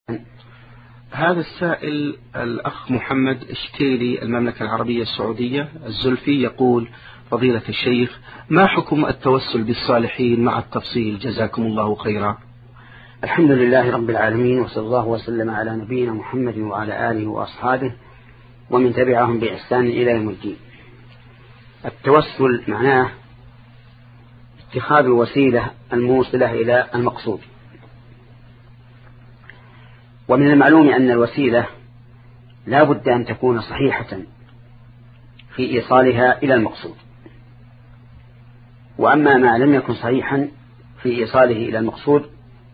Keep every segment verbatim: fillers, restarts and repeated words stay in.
هذا السائل الأخ محمد اشتيلي، المملكة العربية السعودية الزلفي، يقول: فضيلة الشيخ، ما حكم التوسل بالصالحين مع التفصيل؟ جزاكم الله خيرا. الحمد لله رب العالمين، وصلى الله وسلم على نبينا محمد وعلى آله وأصحابه ومن تبعهم بإحسان إلى يوم الدين. التوسل معناه اتخاذ الوسيلة الموصلة إلى المقصود، ومن المعلوم أن الوسيلة لا بد أن تكون صحيحة في إيصالها إلى المقصود، وأما ما لم يكن صحيحا في إيصاله إلى المقصود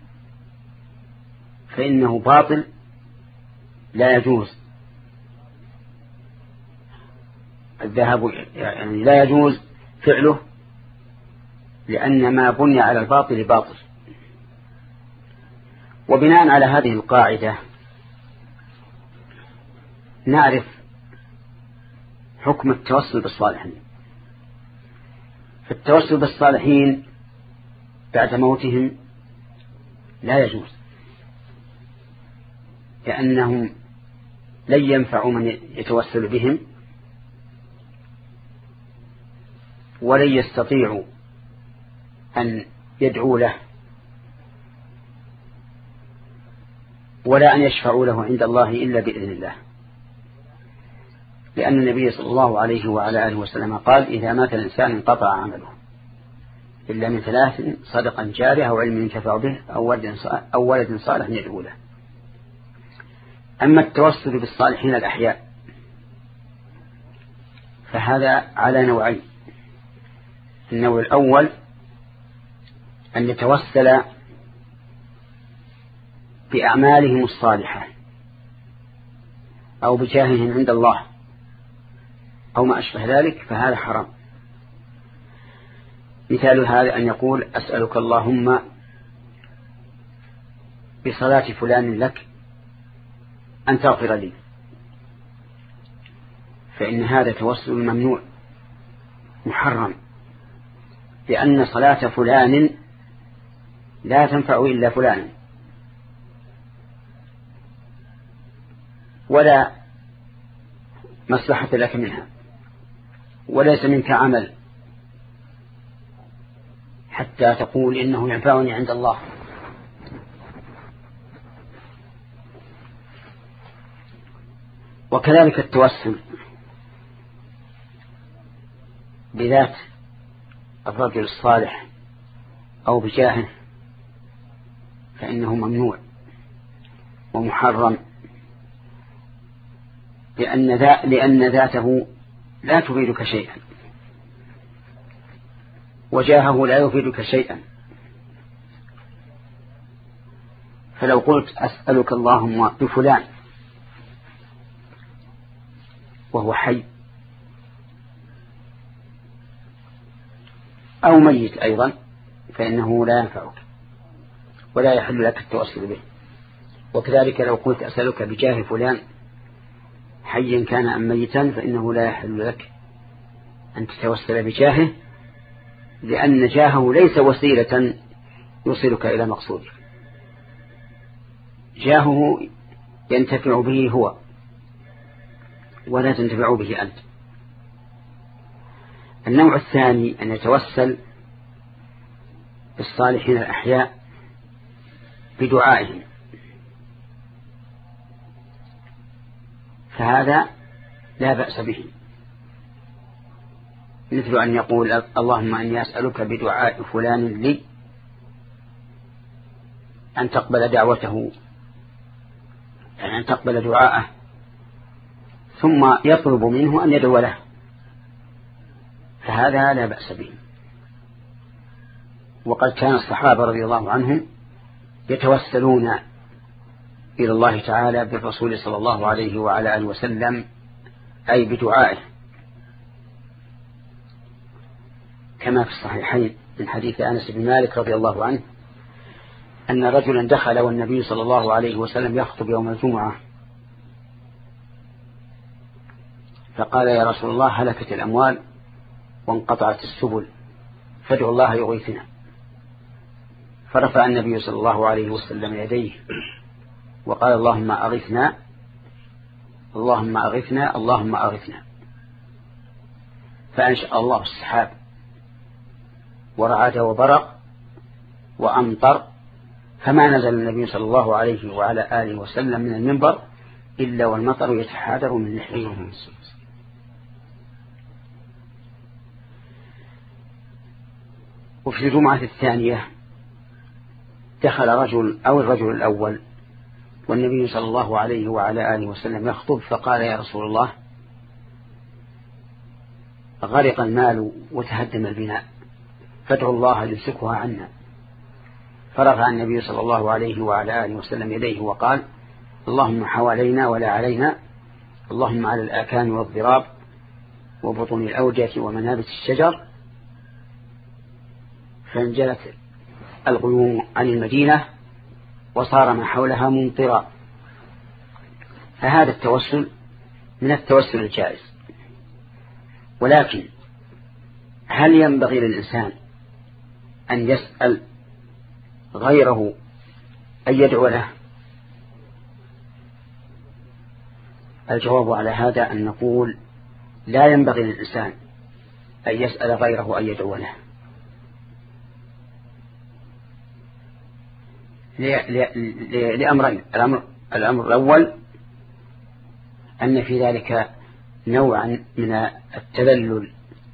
فإنه باطل لا يجوز الذهاب، يعني لا يجوز فعله، لأن ما بني على الباطل باطل. وبناء على هذه القاعدة نعرف حكم التوسل بالصالحين. فالتوسل بالصالحين بعد موتهم لا يجوز، لأنهم لن ينفعوا من يتوسل بهم، ولن يستطيعوا أن يدعوا له، ولا أن يشفعوا له عند الله إلا بإذن الله، لأن النبي صلى الله عليه وعلى آله وسلم قال: إذا مات الإنسان انقطع عمله إلا من ثلاث: صدقا جارية أو علم ينتفع به أو ولد صالح يدعو له. أما التوسل بالصالحين الأحياء فهذا على نوعين. النوع الأول أن يتوسل بأعمالهم الصالحة أو بجاههم عند الله أو ما أشبه ذلك، فهذا حرام. مثال هذا أن يقول: أسألك اللهم بصلاة فلان لك أن تغفر لي، فإن هذا توسل ممنوع محرم، لأن صلاة فلان لا تنفع إلا فلان، ولا مصلحة لك منها، وليس منك عمل حتى تقول إنه ينفعني عند الله. وكذلك التوسل بذات الرجل الصالح أو بجاهه فإنه ممنوع ومحرم، لأن, ذا لأن ذاته لا تفيدك شيئا، وجاهه لا يفيدك شيئا. فلو قلت: أسألك اللهم بفلان وهو حي أو ميت أيضا، فإنه لا ينفعك ولا يحل لك التوسل به. وكذلك لو قلت: أسألك بجاه فلان حيا كان أم ميتا، فإنه لا يحل لك أن تتوسل بجاهه، لأن جاهه ليس وسيلة يوصلك إلى مقصودك، جاهه ينتفع به هو ولا تنتفع به أنت. النوع الثاني أن يتوسل بالصالحين الأحياء بدعائهم، فهذا لا بأس به، مثل أن يقول: اللهم أني أسألك بدعاء فلان لي أن تقبل دعوته، يعني أن تقبل دعاءه، ثم يطلب منه أن يدعو له، فهذا لا بأس به. وقد كان الصحابة رضي الله عنهم يتوسلون إلى الله تعالى بالرسول صلى الله عليه وعلى آله وسلم، أي بدعائه، كما في الصحيحين من حديث أنس بن مالك رضي الله عنه أن رجلا دخل والنبي صلى الله عليه وسلم يخطب يوم الجمعة، فقال: يا رسول الله، هلكت الأموال وانقطعت السبل، فادعوا الله يغيثنا. فرفع النبي صلى الله عليه وسلم يديه وقال اللهم أغثنا اللهم أغثنا اللهم أغثنا، فأنشأ الله السحاب ورعد وبرق وأمطر، فما نزل النبي صلى الله عليه وعلى آله وسلم من المنبر إلا والمطر يتحادر من لحيه. وفي الجمعة الثانية دخل رجل أو الرجل الأول والنبي صلى الله عليه وعلى آله وسلم يخطب، فقال يا رسول الله غرق المال وتهدم البناء، فادعوا الله يمسكها عنا. فرفع النبي صلى الله عليه وعلى آله وسلم يديه وقال اللهم حوالينا ولا علينا، اللهم على الآكام والضراب وبطون الأودية ومنابت الشجر. فانجلت الغيوم عن المدينة وصار ما حولها ممطرا. فهذا التوسل من التوسل الجائز، ولكن هل ينبغي للإنسان أن يسأل غيره أن يدعو له؟ الجواب على هذا أن نقول لا ينبغي للإنسان أن يسأل غيره أن يدعو له، لأمرين. الأمر, الأمر الأول أن في ذلك نوعا من التذلل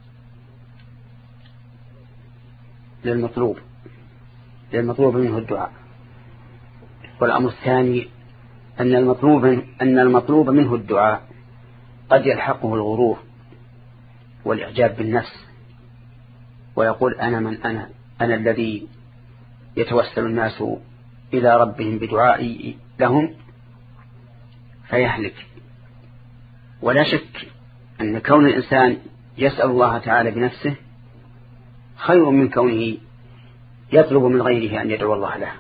للمطلوب للمطلوب منه الدعاء. والأمر الثاني أن المطلوب أن المطلوب منه الدعاء قد يلحقه الغرور والإعجاب بالنفس، ويقول أنا من أنا أنا الذي يتوسل الناس إلى ربهم بدعائي لهم، فيهلك. ولا شك أن كون الإنسان يسأل الله تعالى بنفسه خير من كونه يطلب من غيره أن يدعو الله له.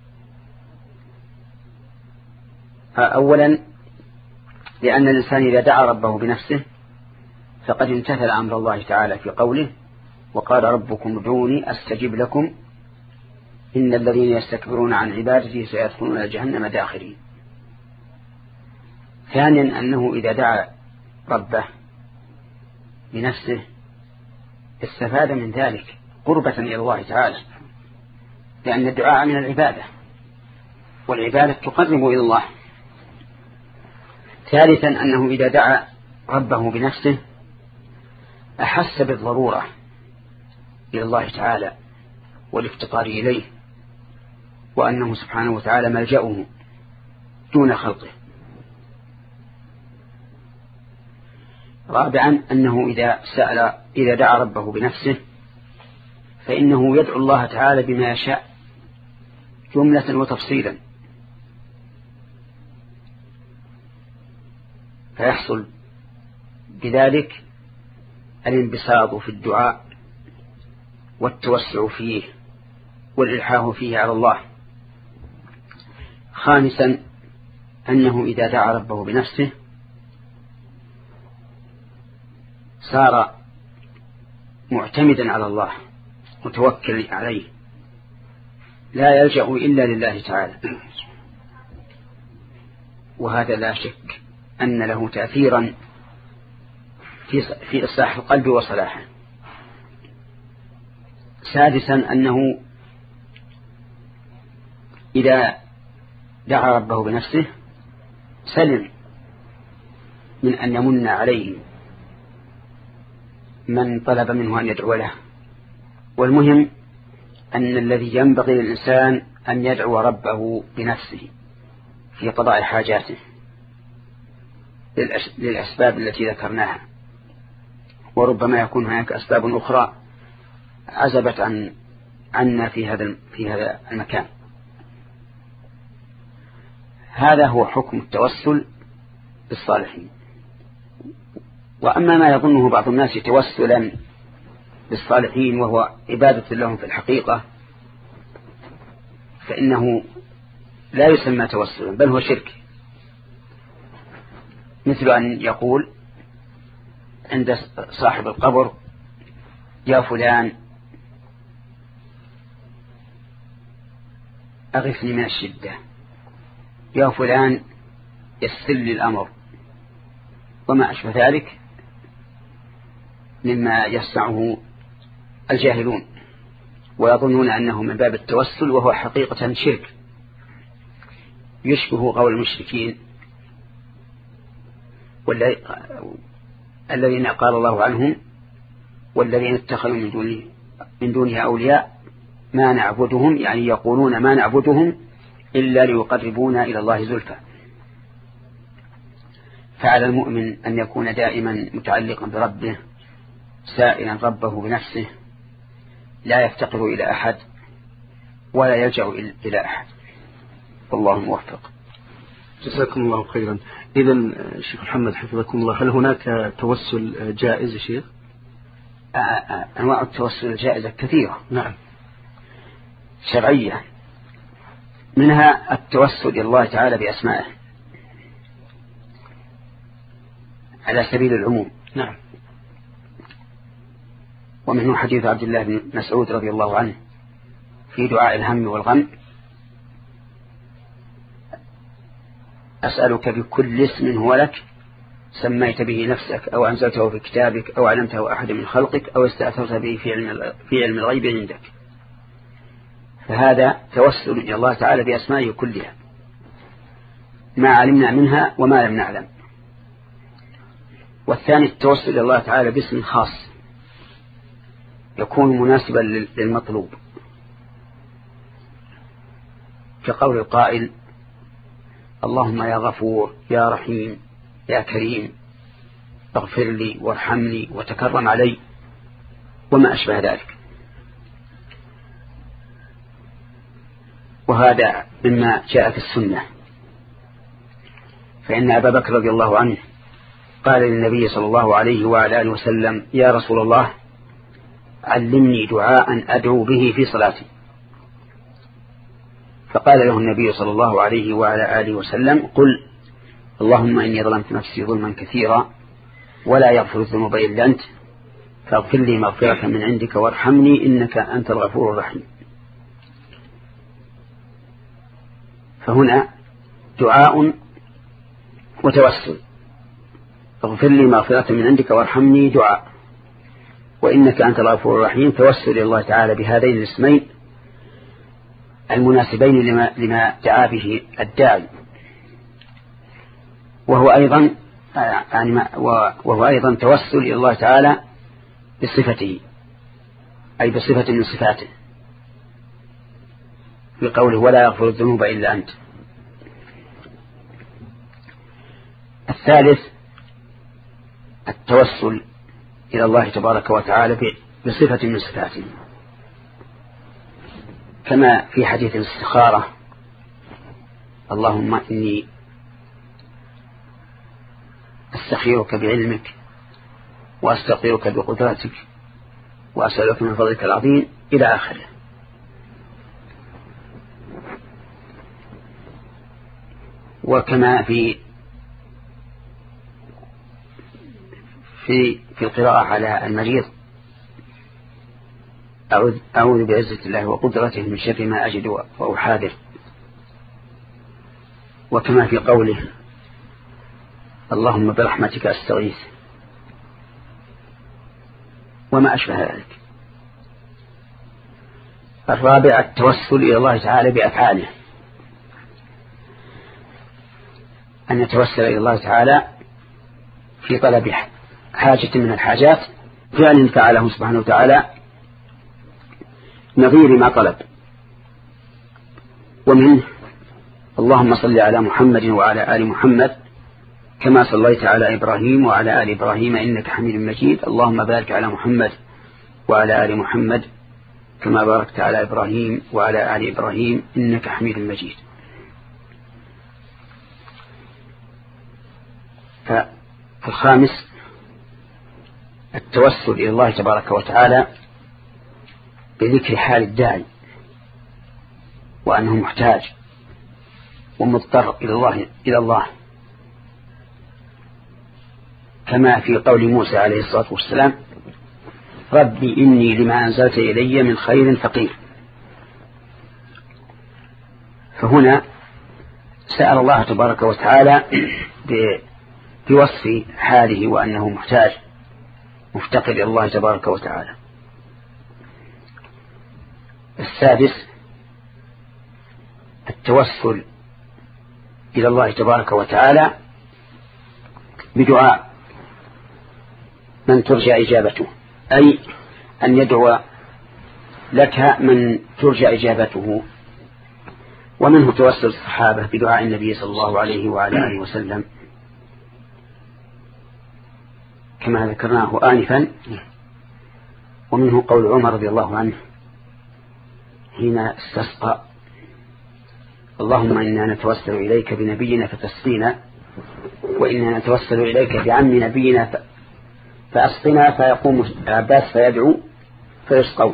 أولا لأن الإنسان إذا دعا ربه بنفسه فقد امتثل أمر الله تعالى في قوله وقال ربكم ادعوني أستجب لكم إن الذين يستكبرون عن عبادتي سيدخلون جهنم داخرين. ثانيا أنه إذا دعا ربه بنفسه استفاد من ذلك قربة إلى الله تعالى، لأن الدعاء من العبادة والعبادة تقرب إلى الله. ثالثا أنه إذا دعا ربه بنفسه أحس بالضرورة إلى الله تعالى والافتقار إليه، وأنه سبحانه وتعالى ملجأه دون خلقه. رابعا أنه إذا سأل إذا دعا ربه بنفسه فإنه يدعو الله تعالى بما يشاء جملة وتفصيلا، فيحصل بذلك الانبساط في الدعاء والتوسع فيه والإلحاح فيه على الله. خامسا أنه إذا دعا ربه بنفسه صار معتمدا على الله متوكل عليه لا يلجأ إلا لله تعالى، وهذا لا شك أن له تأثيرا في في إصلاح القلب وصلاحه. سادسا أنه إذا دعا ربه بنفسه سلم من أن يمن عليه من طلب منه أن يدعو له. والمهم أن الذي ينبغي للإنسان أن يدعو ربه بنفسه في قضاء حاجاته للأسباب التي ذكرناها، وربما يكون هناك أسباب أخرى عزبت عن عنا في هذا في هذا المكان. هذا هو حكم التوسل بالصالحين. وأما ما يظنه بعض الناس توسلا بالصالحين وهو عبادة لهم في الحقيقة فإنه لا يسمى توسلا بل هو شرك، مثل أن يقول عند صاحب القبر يا فلان أغثني من الشدة، يا فلان يسر لي الأمر وما أشبه ذلك مما يصنعه الجاهلون ويظنون أنه من باب التوسل، وهو حقيقة شرك يشبه قول المشركين الذين قال الله عنهم والذين اتخذوا من دونه من دونها أولياء ما نعبدهم، يعني يقولون ما نعبدهم إلا ليقربونا إلى الله زلفى. فعلى المؤمن أن يكون دائما متعلقا بربه سائلا ربه بنفسه، لا يفتقر إلى أحد ولا يلجأ إلى أحد، والله موفق. جزاكم الله خيرا. إذن شيخ محمد حفظكم الله، هل هناك توسل جائز يا شيخ؟ أنواع التوسل الجائزة كثيرة، نعم، شرعية، منها التوسل إلى الله تعالى بأسمائه على سبيل العموم، نعم، ومنه حديث عبد الله بن مسعود رضي الله عنه في دعاء الهم والغم: أسألك بكل اسم هو لك سميت به نفسك أو أنزلته في كتابك أو علمته أحد من خلقك أو استأثرت به في علم, في علم الغيب عندك. فهذا توسل إلى الله تعالى بأسمائه كلها ما علمنا منها وما لم نعلم. والثاني التوسل إلى الله تعالى باسم خاص يكون مناسبا للمطلوب، كقول القائل: اللهم يا غفور يا رحيم يا كريم اغفر لي وارحمني وتكرم علي، وما أشبه ذلك. وهذا مما جاء في السنة، فإن أبا بكر رضي الله عنه قال للنبي صلى الله عليه وعلى آله وسلم: يا رسول الله علمني دعاء أدعو به في صلاتي. فقال له النبي صلى الله عليه وعلى آله وسلم: قل اللهم إني ظلمت نفسي ظلما كثيرا ولا يغفر الذنوب إلا أنت فاغفر لي مغفرة من عندك وارحمني إنك أنت الغفور الرحيم. فهنا دعاء وتوسل: اغفر لي مغفرة من عندك وارحمني دعاء، وإنك أنت الغفور الرحيم توسل إلى الله تعالى بهذين الاسمين المناسبين لما, لما دعا به الداعي. وهو أيضا يعني وهو أيضا توسل إلى الله تعالى بصفته، أي بصفة من صفاته، بقوله: ولا يغفر الذنوب إلا أنت. الثالث التوسل إلى الله تبارك وتعالى بصفة من صفاته، كما في حديث الاستخارة: اللهم إني أستخيرك بعلمك وأستغفرك بقدرتك وأسألك من فضلك العظيم إلى آخره. وكما في في في القراءة على المريض: أعوذ, أعوذ بعزة الله وقدرته من شر ما أجد وأحاذر. وكما في قوله: اللهم برحمتك أستغيث، وما أشبه ذلك. الرابع التوسل إلى الله تعالى بأفعاله، أن يتوسل إلى الله تعالى في طلب حاجة من الحاجات فعل فعله سبحانه وتعالى نظير ما طلب. ومنه: اللهم صل على محمد وعلى آل محمد كما صليت على إبراهيم وعلى آل إبراهيم إنك حميد مجيد، اللهم بارك على محمد وعلى آل محمد كما باركت على إبراهيم وعلى آل إبراهيم إنك حميد مجيد. فالخامس التوسل إلى الله تبارك وتعالى بذكر حال الداعي وأنه محتاج ومضطر إلى الله إلى الله كما في قول موسى عليه الصلاة والسلام: ربي إني لما أنزلت إلي من خير فقير. فهنا سأل الله تبارك وتعالى بوصف حاله وأنه محتاج مفتقر إلى الله تبارك وتعالى. السادس التوسل إلى الله تبارك وتعالى بدعاء من ترجى إجابته، أي أن يدعو لك من ترجى إجابته. ومنه توسل الصحابة بدعاء النبي صلى الله عليه وعلى آله وسلم كما ذكرناه آنفا. ومنه قول عمر رضي الله عنه حين استسقى: اللهم إنا نتوسل إليك بنبينا فتسقينا، وإنا نتوسل إليك بعم نبينا فأسقنا. فيقوم عباس فيدعو فيسقوا.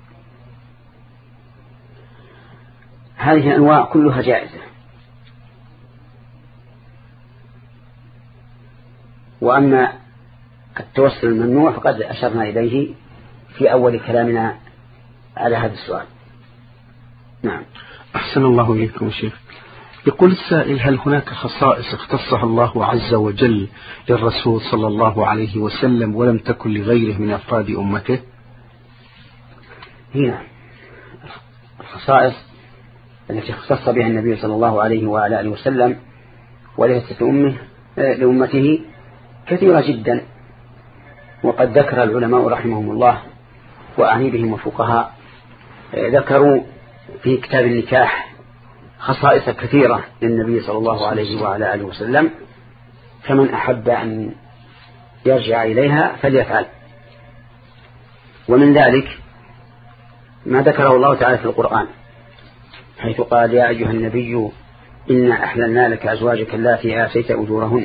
هذه الأنواع كلها جائزة. وأما التوسل الممنوع فقد أشرنا إليه في أول كلامنا على هذا السؤال. نعم. أحسن الله إليكم شيخ. يقول السائل: هل هناك خصائص اختصها الله عز وجل للرسول صلى الله عليه وسلم ولم تكن لغيره من أفراد أمته؟ هنا الخصائص التي اختص بها النبي صلى الله عليه وعلى آله وسلم وليست لأمه لأمته كثيرة جدا. وقد ذكر العلماء رحمهم الله وأعني بهم الفقهاء ذكروا في كتاب النكاح خصائص كثيرة للنبي صلى الله عليه وعلى آله وسلم، فمن أحب أن يرجع إليها فليفعل. ومن ذلك ما ذكره الله تعالى في القرآن حيث قال: يا أيها النبي إنا أحللنا لك أزواجك اللاتي آتيت أجورهن،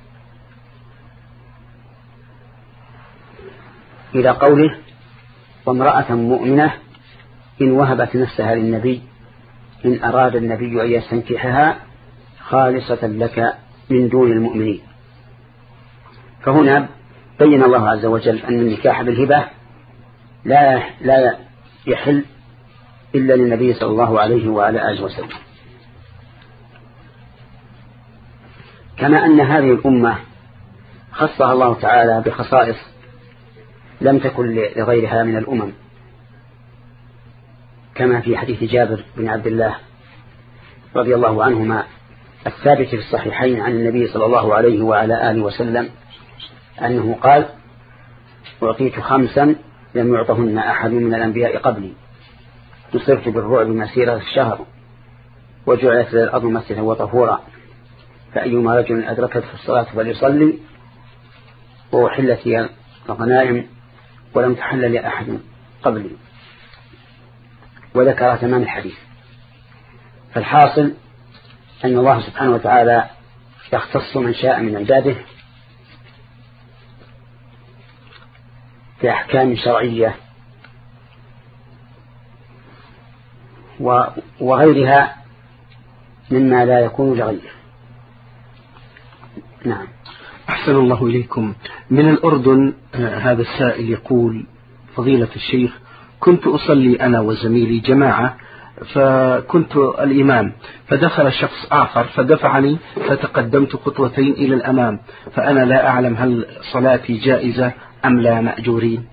إلى قوله: وامرأة مؤمنة إن وهبت نفسها للنبي إن أراد النبي أن يستنكحها خالصة لك من دون المؤمنين. فهنا بين الله عز وجل أن النكاح بالهبة لا لا يحل إلا للنبي صلى الله عليه وعلى آله وسلم. كما أن هذه الأمة خصها الله تعالى بخصائص لم تكن لغيرها من الأمم، كما في حديث جابر بن عبد الله رضي الله عنهما الثابت في الصحيحين عن النبي صلى الله عليه وعلى آله وسلم أنه قال: أعطيت خمسا لم يعطهن أحد من الأنبياء قبلي، نصرت بالرعب مسيرة الشهر، وجعلت للأرض مسجدا وطهورا، فأيما رجل أدركت في الصلاة فليصلي، وأحلت لي الغنائم ولم تحل لأحد قبلي. وذكر تمام الحديث. فالحاصل أن الله سبحانه وتعالى يختص من شاء من عباده في أحكام شرعية وغيرها مما لا يكون لغيره. نعم. أحسن الله إليكم. من الأردن هذا السائل يقول: فضيلة الشيخ، كنت أصلي أنا وزميلي جماعة، فكنت الإمام، فدخل شخص آخر فدفعني فتقدمت خطوتين إلى الأمام، فأنا لا أعلم هل صلاتي جائزة أم لا مأجورين؟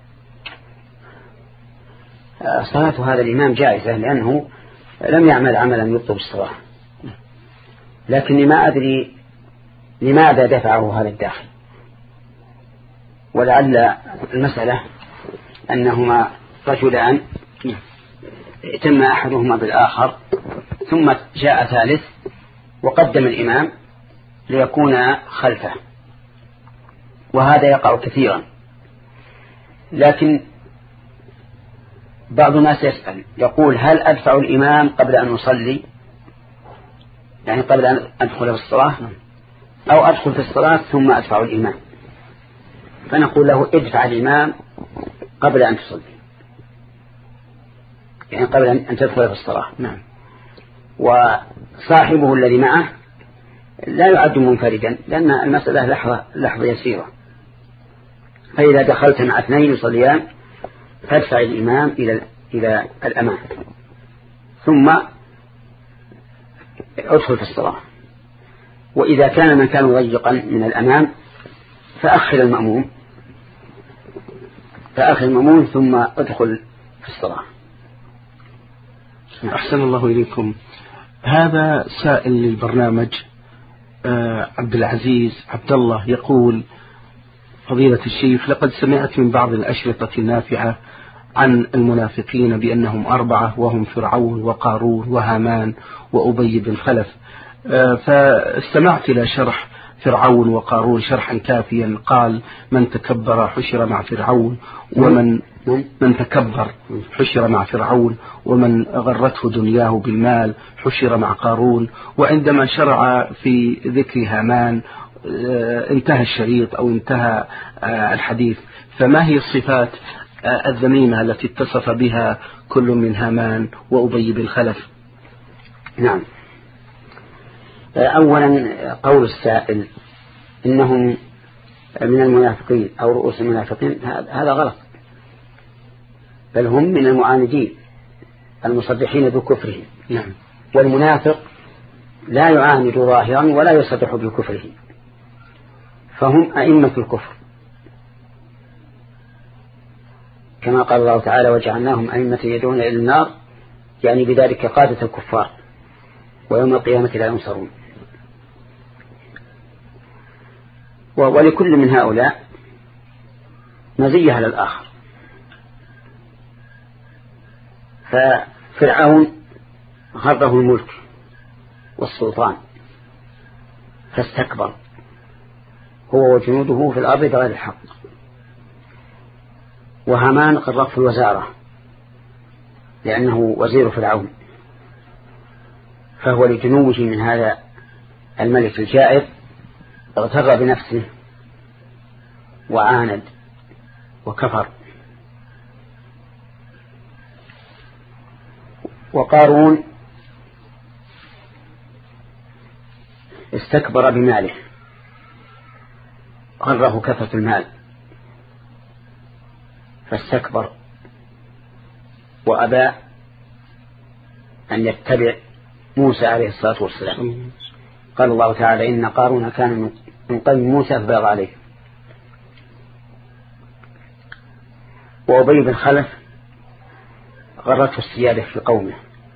صلاة هذا الإمام جائزة لأنه لم يعمل عملا يطلب الصلاة، لكني ما أدري لماذا دفعه هذا الداخل. ولعل المسألة أنهما رجلان اتم أحدهما بالآخر ثم جاء ثالث وقدم الإمام ليكون خلفه، وهذا يقع كثيرا. لكن بعض الناس يسأل يقول: هل أدفع الإمام قبل أن أصلي، يعني قبل أن أدخل في الصلاة، أو أدخل في الصلاة ثم أدفع الإمام؟ فنقول له: ادفع الإمام قبل أن تصلي، يعني قبل أن تدخل في الصلاة. نعم. وصاحبه الذي معه لا يعد منفردا، لأن المسألة لحظة, لحظة يسيرة. فإذا دخلت مع اثنين يصليان فادفع الإمام إلى إلى الأمام ثم ادخل في الصلاة. وإذا كان المكان ضيقا من الأمام فأخر المأموم فأخر المأموم ثم ادخل في الصلاة. أحسن الله إليكم. هذا سائل للبرنامج آه عبد العزيز عبد الله يقول: فضيلة الشيخ، لقد سمعت من بعض الأشرطة النافعة عن المنافقين بأنهم أربعة، وهم فرعون وقارون وهامان وأبي بن خلف، آه فاستمعت إلى شرح فرعون وقارون شرحا كافيا، قال: من تكبر حشر مع فرعون، ومن من تكبر حشر مع فرعون، ومن غرته دنياه بالمال حشر مع قارون. وعندما شرع في ذكر هامان انتهى الشريط أو انتهى الحديث. فما هي الصفات الذميمة التي اتصف بها كل من هامان وأبي بن خلف؟ نعم. أولا قول السائل إنهم من المنافقين أو رؤوس المنافقين، هذا غلط، بل هم من المعاندين المصدحين بكفرهم. نعم. والمنافق لا يعاند ظاهرا ولا يصدح بكفره، فهم أئمة الكفر، كما قال الله تعالى: وجعلناهم أئمة يدعون إلى النار، يعني بذلك قادة الكفار، ويوم القيامة لا ينصرون. ولكل من هؤلاء مزية على الآخر. ففرعون غره الملك والسلطان فاستكبر هو وجنوده في الأرض بغير الحق، وهامان غرته الوزارة لأنه وزير فرعون، فهو لجنوه من هذا الملك الجائر اغتر بنفسه وعاند وكفر. وقارون استكبر بماله، غره كثرة المال فاستكبر وأبى أن يتبع موسى عليه الصلاة والسلام. قال الله تعالى: إن قارون كان من قوم موسى فبغى عليه. وأبي بن خلف غرته السيادة في قومه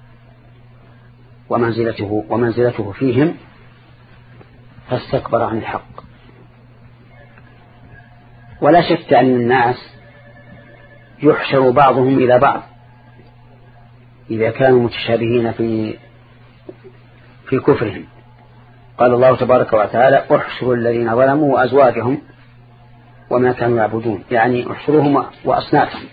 ومنزلته, ومنزلته فيهم فاستكبر عن الحق. ولا شك أن الناس يحشر بعضهم إلى بعض إذا كانوا متشابهين في في كفرهم. قال الله تبارك وتعالى: احشروا الذين ظلموا وأزواجهم وما كانوا يعبدون، يعني احشروهم وأصنافهم.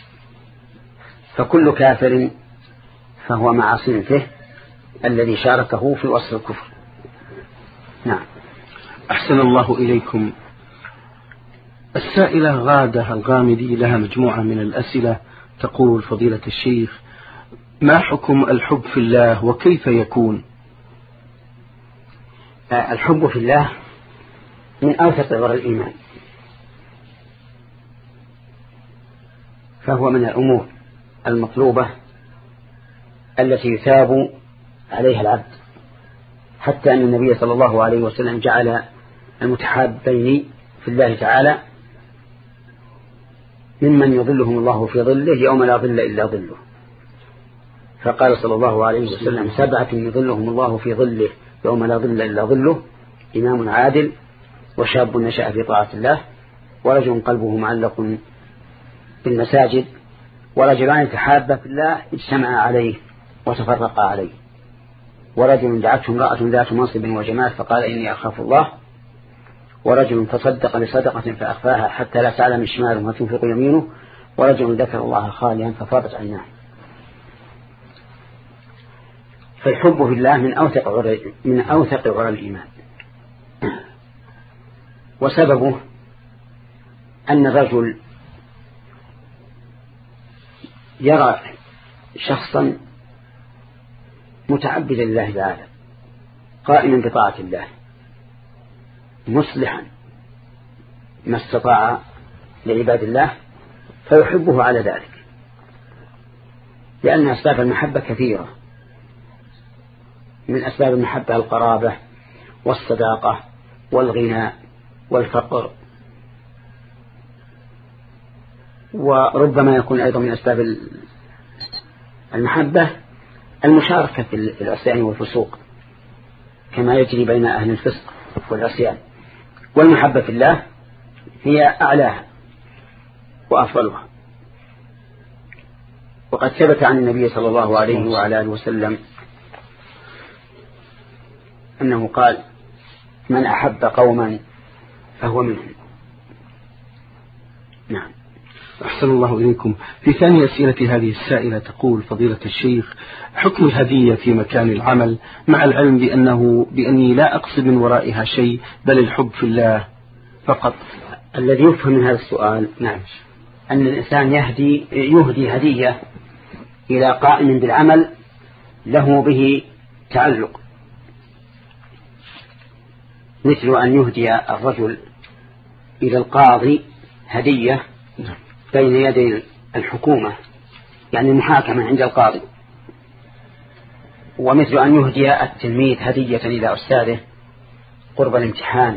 فكل كافر فهو مع صنفه الذي شاركه في وصف الكفر. نعم. أحسن الله إليكم. السائلة غادة الغامدي لها مجموعة من الأسئلة، تقول: فضيلة الشيخ، ما حكم الحب في الله وكيف يكون؟ الحب في الله من أوثق عرى الإيمان، فهو من الأمور المطلوبة التي يثاب عليها العبد، حتى أن النبي صلى الله عليه وسلم جعل المتحابين في الله تعالى ممن يظلهم الله في ظله يوم لا ظل إلا ظله. فقال صلى الله عليه وسلم: سبعة يظلهم الله في ظله يوم لا ظل إلا ظله: إمام عادل، وشاب نشأ في طاعة الله، ورجل قلبه معلق بالمساجد، ورجلان تحابا في الله اجتمعا عليه وتفرقا عليه، ورجل دعته امرأة ذات منصب وجمال فقال: إني أخاف الله، ورجل تصدق بصدقة فأخفاها حتى لا تعلم شماله ما تنفق يمينه، ورجل ذكر الله خاليا ففاضت عيناه. فالحب في الله من أوثق عرى من أوثق عرى الإيمان. وسببه أن الرجل يرى شخصا متعبدا لله تعالى قائما بطاعة الله مصلحا ما استطاع لعباد الله، فيحبه على ذلك، لأن أسباب المحبة كثيرة. من أسباب المحبة القرابة، والصداقة والغنى والفقر، وربما يكون أيضا من أسباب المحبة المشاركة في العصيان والفسوق كما يجري بين أهل الفسق والعصيان. والمحبة في الله هي أعلاها وأفضلها. وقد ثبت عن النبي صلى الله عليه وعلى آله وسلم أنه قال: من أحب قوما فهو منهم. نعم. أحسن الله إليكم. في ثاني أسئلة هذه السائلة تقول فضيلة الشيخ: حكم الهدية في مكان العمل مع العلم بأنه بأني لا أقصد من ورائها شيء بل الحب في الله فقط؟ الذي يفهم من هذا السؤال نعم أن الإنسان يهدي يهدي هدية إلى قائم بالعمل له به تعلق، مثل أن يهدي الرجل إلى القاضي هدية بين يدي الحكومة، يعني المحاكمة عند القاضي، ومثل أن يهدي التلميذ هدية إلى أستاذه قرب الامتحان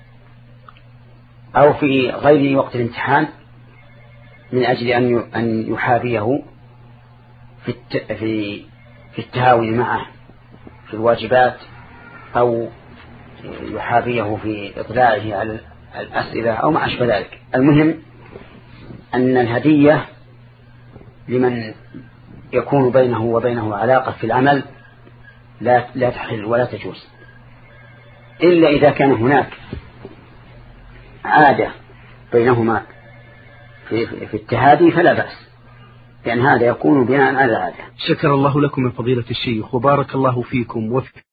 أو في غير وقت الامتحان من أجل أن يحابيه في في في التهاون معه في الواجبات، أو يحابيه في إطلاعه على الأسئلة أو ما أشبه ذلك. المهم أن الهدية لمن يكون بينه وبينه علاقة في العمل لا لا تحل ولا تجوز، إلا إذا كان هناك عادة بينهما في, في التهادي فلا بأس، لأن هذا يكون بناء على العادة. شكر الله لكم من فضيلة الشيخ وبارك الله فيكم وفي